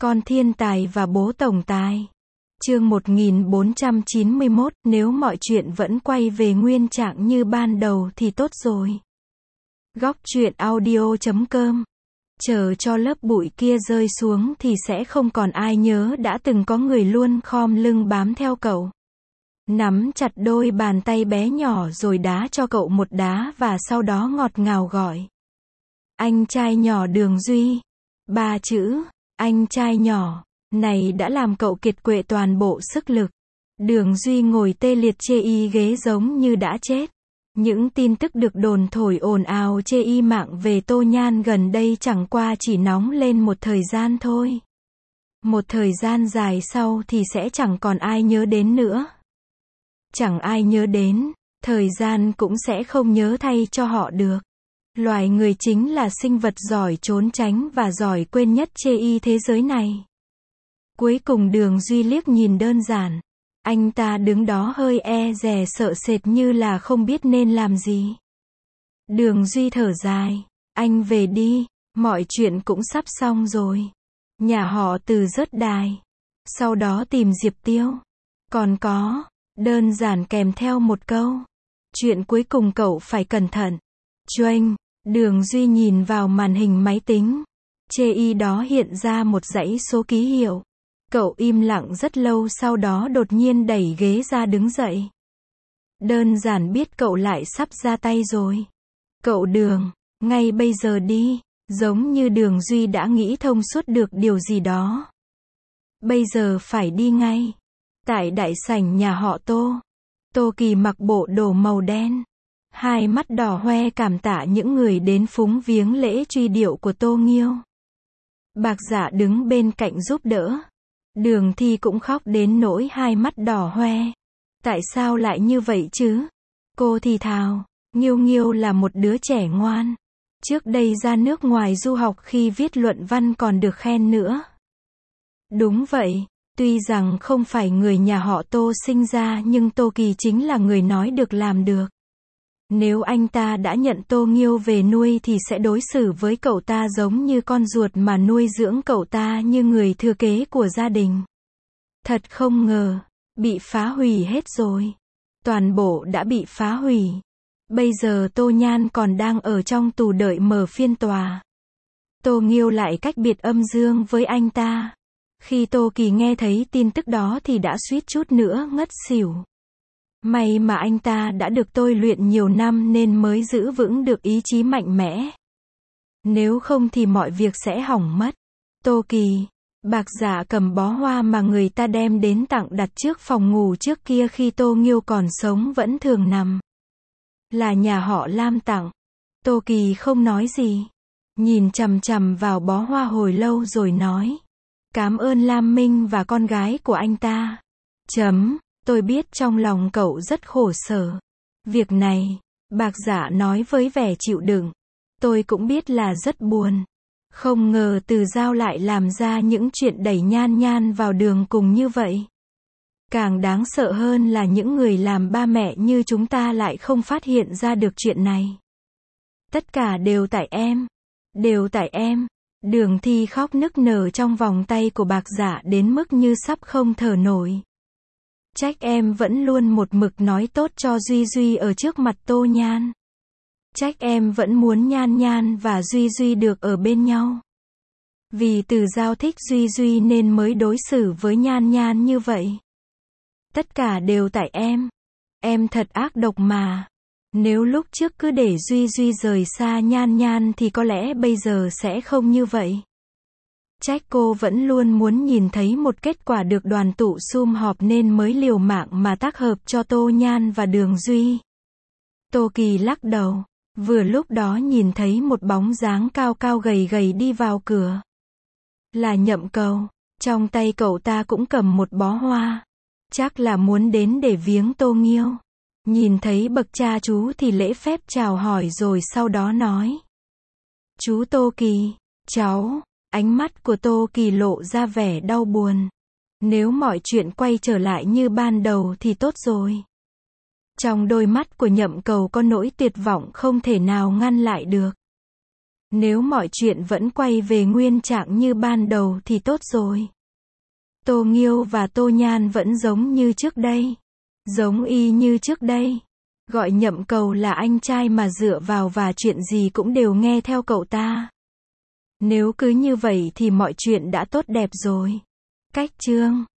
Con thiên tài và bố tổng tài. Chương 1491, nếu mọi chuyện vẫn quay về nguyên trạng như ban đầu thì tốt rồi. Góc truyện audio.com. Chờ cho lớp bụi kia rơi xuống thì sẽ không còn ai nhớ đã từng có người luôn khom lưng bám theo cậu. Nắm chặt đôi bàn tay bé nhỏ rồi đá cho cậu một đá và sau đó ngọt ngào gọi. Anh trai nhỏ Đường Duy. 3 chữ, anh trai nhỏ, này đã làm cậu kiệt quệ toàn bộ sức lực. Đường Duy ngồi tê liệt chê y ghế giống như đã chết. Những tin tức được đồn thổi ồn ào chê y mạng về Tô Nhan gần đây chẳng qua chỉ nóng lên một thời gian thôi. Một thời gian dài sau thì sẽ chẳng còn ai nhớ đến nữa. Chẳng ai nhớ đến, thời gian cũng sẽ không nhớ thay cho họ được. Loài người chính là sinh vật giỏi trốn tránh và giỏi quên nhất chê y thế giới này. Cuối cùng Đường Duy liếc nhìn đơn giản. Anh ta đứng đó hơi e dè sợ sệt như là không biết nên làm gì. Đường Duy thở dài. Anh về đi, mọi chuyện cũng sắp xong rồi. Nhà họ Từ rớt đài. Sau đó tìm Diệp Tiêu. Còn có, đơn giản kèm theo một câu. Chuyện cuối cùng cậu phải cẩn thận. Choanh, Đường Duy nhìn vào màn hình máy tính. Chê y đó hiện ra một dãy số ký hiệu. Cậu im lặng rất lâu sau đó đột nhiên đẩy ghế ra đứng dậy. Đơn giản biết cậu lại sắp ra tay rồi. Cậu Đường, ngay bây giờ đi, giống như Đường Duy đã nghĩ thông suốt được điều gì đó. Bây giờ phải đi ngay. Tại đại sảnh nhà họ Tô. Tô Kỳ mặc bộ đồ màu đen. Hai mắt đỏ hoe cảm tạ những người đến phúng viếng lễ truy điệu của Tô Nghiêu. Bạc Dạ đứng bên cạnh giúp đỡ. Đường Thi cũng khóc đến nỗi hai mắt đỏ hoe. Tại sao lại như vậy chứ? Cô thì thào, Nghiêu Nghiêu là một đứa trẻ ngoan. Trước đây ra nước ngoài du học khi viết luận văn còn được khen nữa. Đúng vậy, tuy rằng không phải người nhà họ Tô sinh ra nhưng Tô Kỳ chính là người nói được làm được. Nếu anh ta đã nhận Tô Nghiêu về nuôi thì sẽ đối xử với cậu ta giống như con ruột mà nuôi dưỡng cậu ta như người thừa kế của gia đình. Thật không ngờ, bị phá hủy hết rồi. Toàn bộ đã bị phá hủy. Bây giờ Tô Nhan còn đang ở trong tù đợi mở phiên tòa. Tô Nghiêu lại cách biệt âm dương với anh ta. Khi Tô Kỳ nghe thấy tin tức đó thì đã suýt chút nữa ngất xỉu. May mà anh ta đã được tôi luyện nhiều năm nên mới giữ vững được ý chí mạnh mẽ. Nếu không thì mọi việc sẽ hỏng mất. Tô Kỳ, Bạc Dạ cầm bó hoa mà người ta đem đến tặng đặt trước phòng ngủ trước kia khi Tô Nghiêu còn sống vẫn thường nằm. Là nhà họ Lam tặng. Tô Kỳ không nói gì. Nhìn chằm chằm vào bó hoa hồi lâu rồi nói. Cảm ơn Lam Minh và con gái của anh ta. Tôi biết trong lòng cậu rất khổ sở. Việc này, Bạc Dạ nói với vẻ chịu đựng. Tôi cũng biết là rất buồn. Không ngờ Từ Giao lại làm ra những chuyện đẩy Nhan Nhan vào đường cùng như vậy. Càng đáng sợ hơn là những người làm ba mẹ như chúng ta lại không phát hiện ra được chuyện này. Tất cả đều tại em. Đều tại em. Đường Thi khóc nức nở trong vòng tay của Bạc Dạ đến mức như sắp không thở nổi. Trách em vẫn luôn một mực nói tốt cho Duy Duy ở trước mặt Tô Nhan. Trách em vẫn muốn Nhan Nhan và Duy Duy được ở bên nhau. Vì Từ Giao thích Duy Duy nên mới đối xử với Nhan Nhan như vậy. Tất cả đều tại em. Em thật ác độc mà. Nếu lúc trước cứ để Duy Duy rời xa Nhan Nhan thì có lẽ bây giờ sẽ không như vậy. Trách cô vẫn luôn muốn nhìn thấy một kết quả được đoàn tụ sum họp nên mới liều mạng mà tác hợp cho Tô Nhan và Đường Duy. Tô Kỳ lắc đầu. Vừa lúc đó nhìn thấy một bóng dáng cao cao gầy gầy đi vào cửa. Là Nhậm Cầu. Trong tay cậu ta cũng cầm một bó hoa. Chắc là muốn đến để viếng Tô Nghiêu. Nhìn thấy bậc cha chú thì lễ phép chào hỏi rồi sau đó nói. Chú Tô Kỳ, cháu. Ánh mắt của Tô Kỳ lộ ra vẻ đau buồn. Nếu mọi chuyện quay trở lại như ban đầu thì tốt rồi. Trong đôi mắt của Nhậm Cầu có nỗi tuyệt vọng không thể nào ngăn lại được. Nếu mọi chuyện vẫn quay về nguyên trạng như ban đầu thì tốt rồi. Tô Nghiêu và Tô Nhan vẫn giống như trước đây. Giống y như trước đây. Gọi Nhậm Cầu là anh trai mà dựa vào và chuyện gì cũng đều nghe theo cậu ta. Nếu cứ như vậy thì mọi chuyện đã tốt đẹp rồi. Cách chương